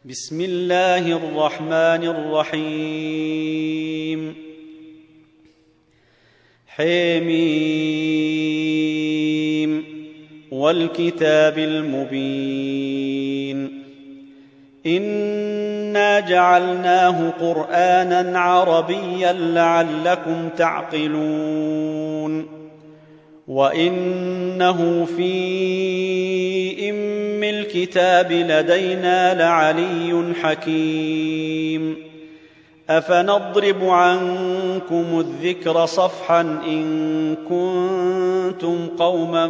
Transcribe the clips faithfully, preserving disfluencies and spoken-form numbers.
بسم الله الرحمن الرحيم حميم والكتاب المبين إنا جعلناه قرآنا عربيا لعلكم تعقلون وإنه في أم الكتاب لدينا لعلي حكيم أفنضرب عنكم الذكر صفحا إن كنتم قوما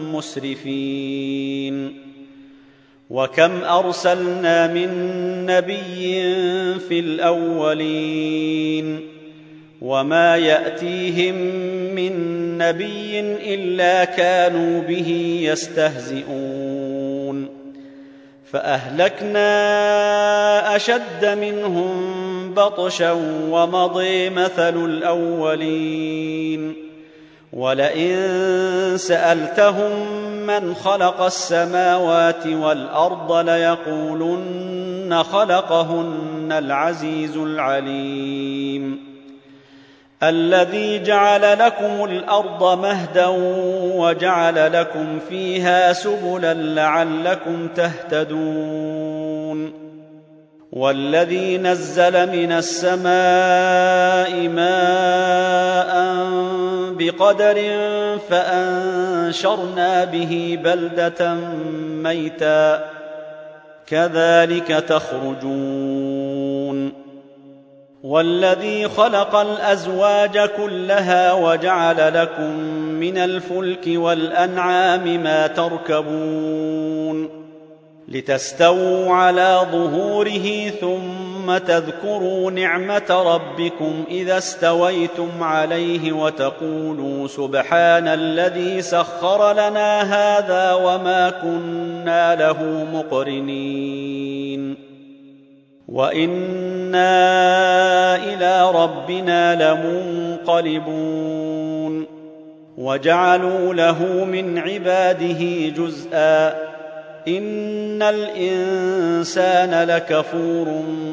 مسرفين وكم أرسلنا من نبي في الأولين وما يأتيهم من نبي إلا كانوا به يستهزئون فأهلكنا أشد منهم بطشا ومضي مثل الأولين ولئن سألتهم من خلق السماوات والأرض ليقولن خلقهن العزيز العليم الذي جعل لكم الأرض مهدا وجعل لكم فيها سبلا لعلكم تهتدون والذي نزل من السماء ماء بقدر فأنشرنا به بلدة ميتا كذلك تخرجون والذي خلق الأزواج كلها وجعل لكم من الفلك والأنعام ما تركبون لتستووا على ظهوره ثم تذكروا نعمة ربكم إذا استويتم عليه وتقولوا سبحان الذي سخر لنا هذا وما كنا له مقرنين وإنا إلى ربنا لمنقلبون وجعلوا له من عباده جزءا إن الإنسان لكفور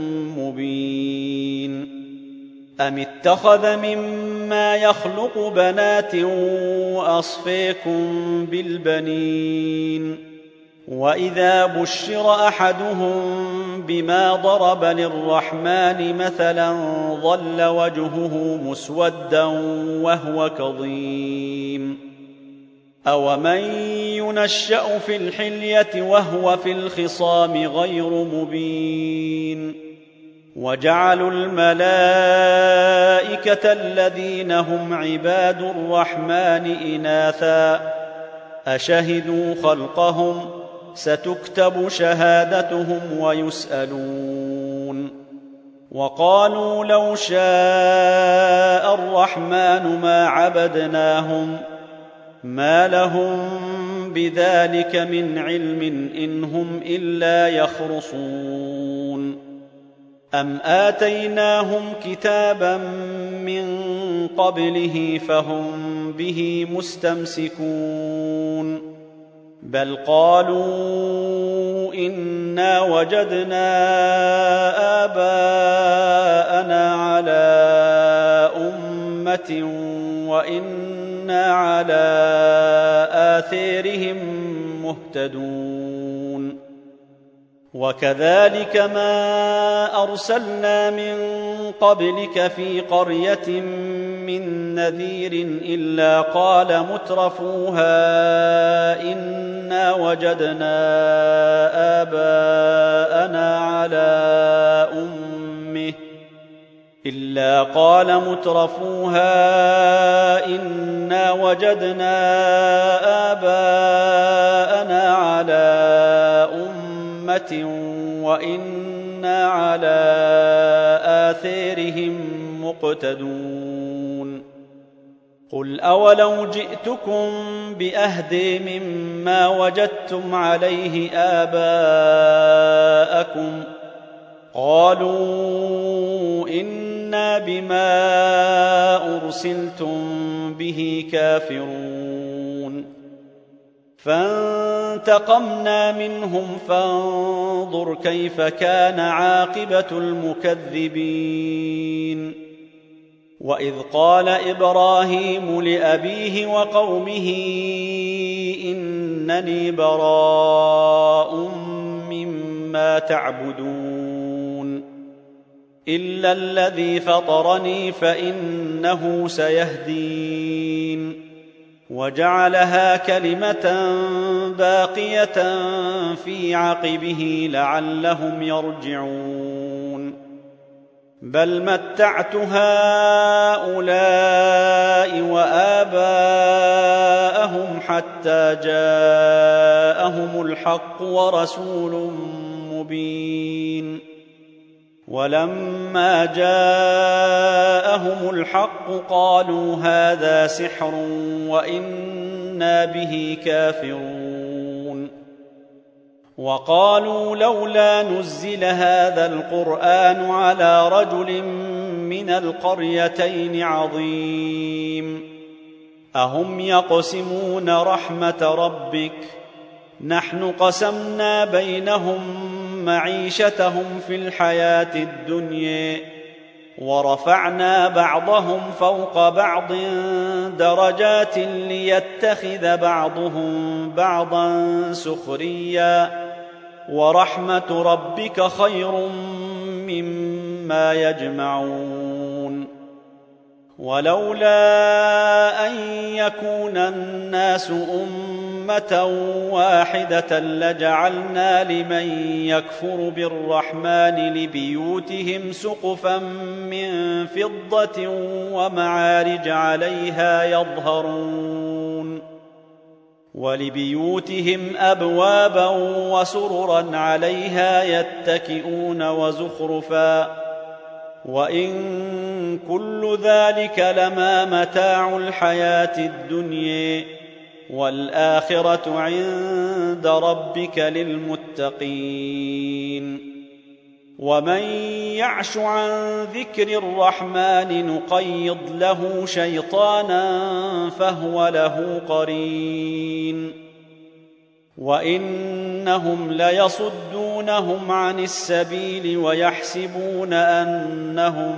مبين أم اتخذ مما يخلق بنات وأصفيكم بالبنين وإذا بشر أحدهم بما ضرب للرحمن مثلا ظل وجهه مسودا وهو كظيم أومن ينشأ في الحلية وهو في الخصام غير مبين وجعلوا الملائكة الذين هم عباد الرحمن إناثا أشهدوا خلقهم ستكتب شهادتهم ويسألون وقالوا لو شاء الرحمن ما عبدناهم ما لهم بذلك من علم إن هم إلا يخرصون أم آتيناهم كتابا من قبله فهم به مستمسكون بل قالوا إنا وجدنا آباءنا على أمة وإنا على آثارهم مهتدون وكذلك ما أرسلنا من قبلك في قرية من نذير إلا قال مترفوها إنا وجدنا آباءنا على أمه إلا قال مترفوها إنا وجدنا آباءنا على أمة وإنا على آثارهم مقتدون قل أولو جئتكم بأهدى مما وجدتم عليه آباءكم قالوا إنا بما أرسلتم به كافرون فانتظروا فانتقمنا منهم فانظر كيف كان عاقبة المكذبين. وإذ قال إبراهيم لأبيه وقومه إنني براء مما تعبدون إلا الذي فطرني فإنه سيهدين وجعلها كلمة باقية في عقبه لعلهم يرجعون بل متعت هؤلاء وآباءهم حتى جاءهم الحق ورسول مبين ولما جاءهم الحق قالوا هذا سحر وإنا به كافرون وقالوا لولا نزل هذا القرآن على رجل من القريتين عظيم أهم يقسمون رحمة ربك نحن قسمنا بينهم معيشتهم في الحياة الدنيا ورفعنا بعضهم فوق بعض درجات ليتخذ بعضهم بعضا سخريا ورحمة ربك خير مما يجمعون ولولا أن يكون الناس أمة واحدة لجعلنا لمن يكفر بالرحمن لبيوتهم سقفا من فضة ومعارج عليها يظهرون ولبيوتهم أبوابا وسررا عليها يتكئون وزخرفا وإن كل ذلك لما متاع الحياة الدنيا والآخرة عند ربك للمتقين ومن يعش عن ذكر الرحمن نقيض له شيطانا فهو له قرين وإنهم ليصدونهم عن السبيل ويحسبون أنهم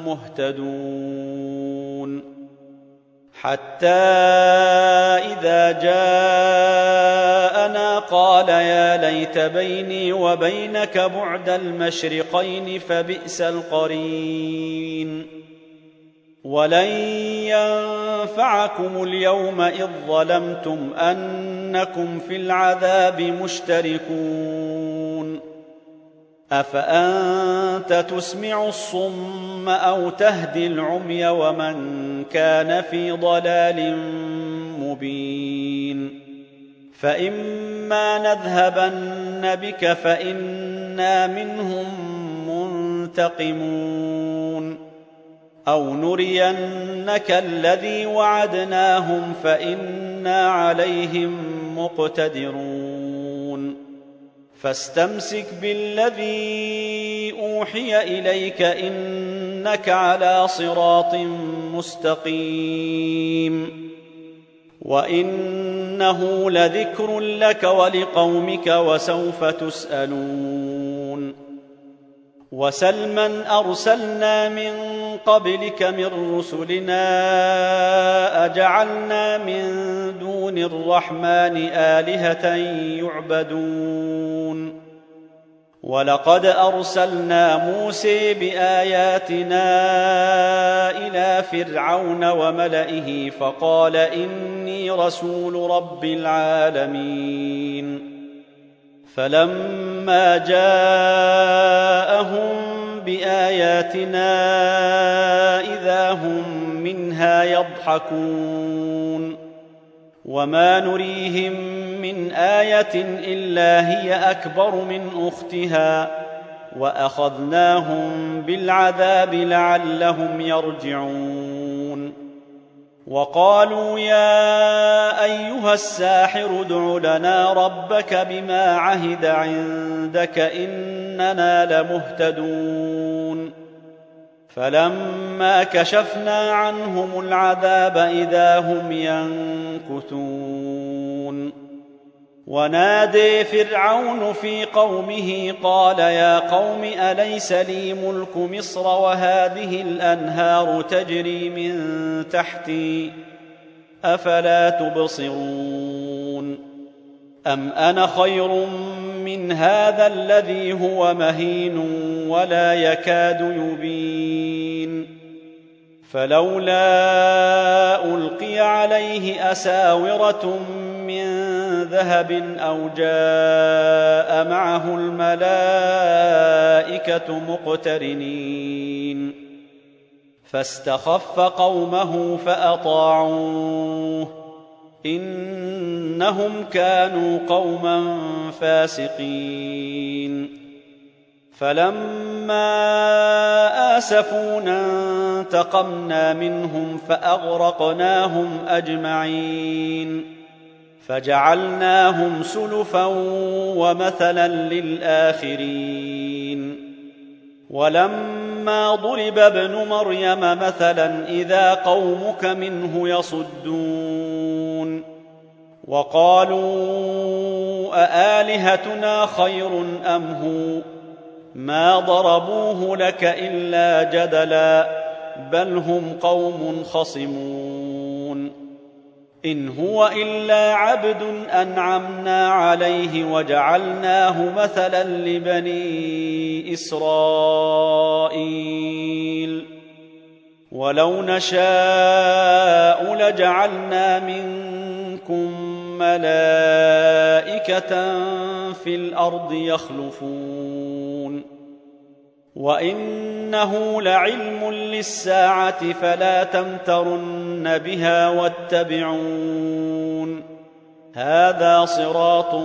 مهتدون حتى إذا جاءنا قال يا ليت بيني وبينك بعد المشرقين فبئس القرين ولن ينفعكم اليوم إذ ظلمتم أنكم في العذاب مشتركون أفأنت تسمع الصم أو تهدي العمي ومن كان في ضلال مبين فإما نذهبن بك فإنا منهم منتقمون أو نرينك الذي وعدناهم فإنا عليهم مقتدرون فاستمسك بالذي أوحي إليك إنك على صراط مستقيم وإنه لذكر لك ولقومك وسوف تسألون وسلما أرسلنا من قبلك من رسلنا أجعلنا من دون الرحمن آلهة يعبدون ولقد أرسلنا موسى بآياتنا إلى فرعون وملئه فقال إني رسول رب العالمين فلما جاءهم بآياتنا إذا هم منها يضحكون وما نريهم من آية إلا هي أكبر من أختها وأخذناهم بالعذاب لعلهم يرجعون وقالوا يا أيها الساحر ادع لنا ربك بما عهد عندك إننا لمهتدون فلما كشفنا عنهم العذاب إذا هم ينكثون ونادي فرعون في قومه قال يا قوم أليس لي ملك مصر وهذه الأنهار تجري من تحتي أفلا تبصرون أم أنا خير من هذا الذي هو مهين ولا يكاد يبين فلولا ألقي عليه أساورة من ذهب أو جاء معه الملائكة مقترنين فاستخف قومه فأطاعوه إنهم كانوا قوما فاسقين فلما آسفونا انتقمنا منهم فأغرقناهم أجمعين فجعلناهم سلفا ومثلا للآخرين ولما ضرب ابن مريم مثلا إذا قومك منه يصدون وقالوا أآلهتنا خير أم هو ما ضربوه لك إلا جدلا بل هم قوم خصمون إن هو إلا عبد أنعمنا عليه وجعلناه مثلا لبني إسرائيل ولو نشاء لجعلنا منكم ملائكة في الأرض يخلفون وإنه لعلم للساعة فلا تمترن بها واتبعون هذا صراط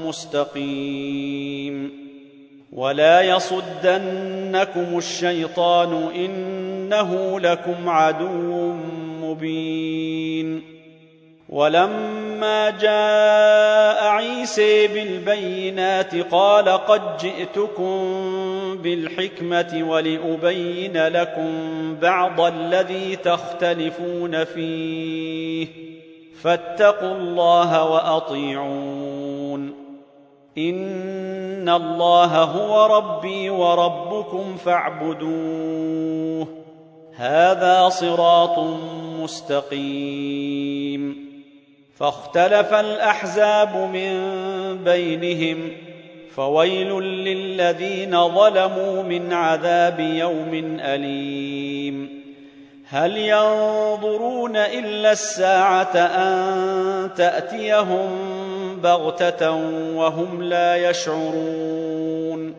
مستقيم ولا يصدنكم الشيطان إنه لكم عدو مبين ولما جاء عيسى بالبينات قال قد جئتكم بالحكمة ولأبين لكم بعض الذي تختلفون فيه فاتقوا الله وأطيعون إن الله هو ربي وربكم فاعبدوه هذا صراط مستقيم فاختلف الأحزاب من بينهم فويل للذين ظلموا من عذاب يوم أليم هل ينظرون إلا الساعة أن تأتيهم بغتة وهم لا يشعرون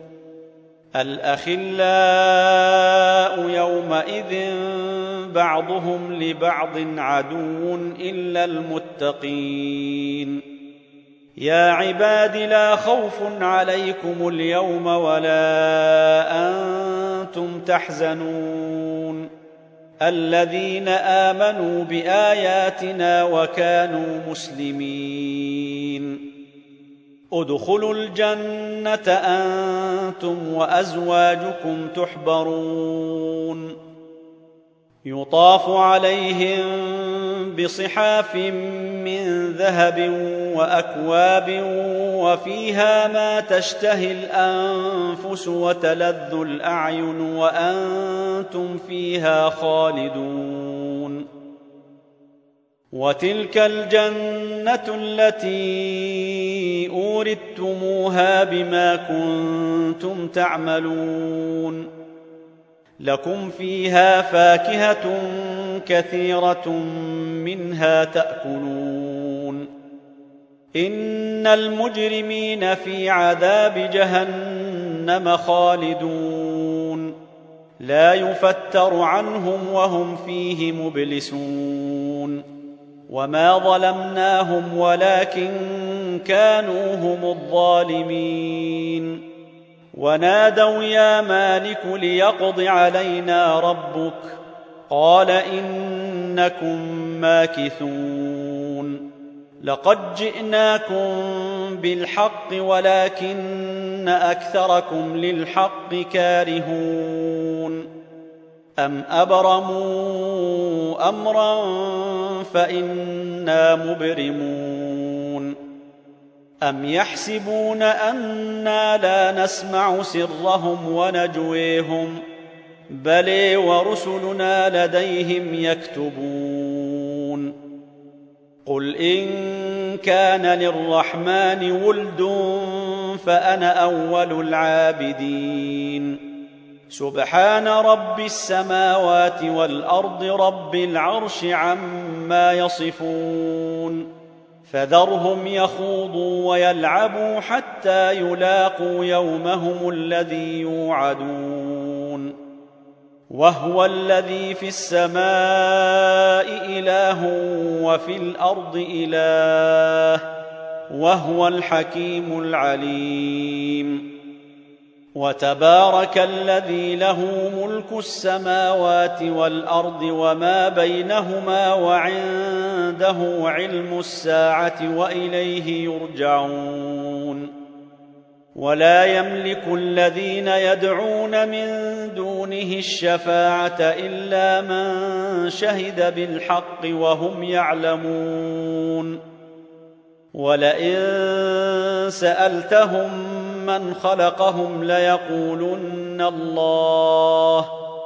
الأخلاء يومئذ بعضهم لبعض عدو إلا المتقين يا عباد لا خوف عليكم اليوم ولا أنتم تحزنون الذين آمنوا بآياتنا وكانوا مسلمين ادخلوا الجنة أنتم وأزواجكم تحبرون يطاف عليهم بصحاف من ذهب وأكواب وفيها ما تشتهي الأنفس وتلذ الأعين وأنتم فيها خالدون وتلك الجنة التي أورثتموها بما كنتم تعملون لكم فيها فاكهة كثيرة منها تأكلون إن المجرمين في عذاب جهنم خالدون لا يفتر عنهم وهم فيه مبلسون وما ظلمناهم ولكن كانوا هم الظالمين ونادوا يا مالك ليقض علينا ربك قال إنكم ماكثون لقد جئناكم بالحق ولكن أكثركم للحق كارهون أم أبرموا أمرا فإنا مبرمون أم يحسبون أنا لا نسمع سرهم ونجويهم بل ورسلنا لديهم يكتبون قل إن كان للرحمن ولد فأنا أول العابدين سبحان رب السماوات والأرض رب العرش عما يصفون فذرهم يخوضوا ويلعبوا حتى يلاقوا يومهم الذي يوعدون وهو الذي في السماء إله وفي الأرض إله وهو الحكيم العليم وتبارك الذي له ملك السماوات والأرض وما بينهما وعنده علم الساعة وإليه يرجعون ولا يملك الذين يدعون من دونه الشفاعة إلا من شهد بالحق وهم يعلمون ولئن سألتهم من خلقهم ليقولن الله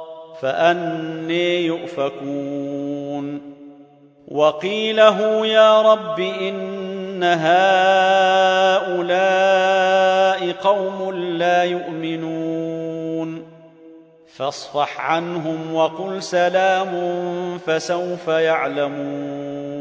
فأني يؤفكون وقيله يا رب إن هؤلاء قوم لا يؤمنون فاصفح عنهم وقل سلام فسوف يعلمون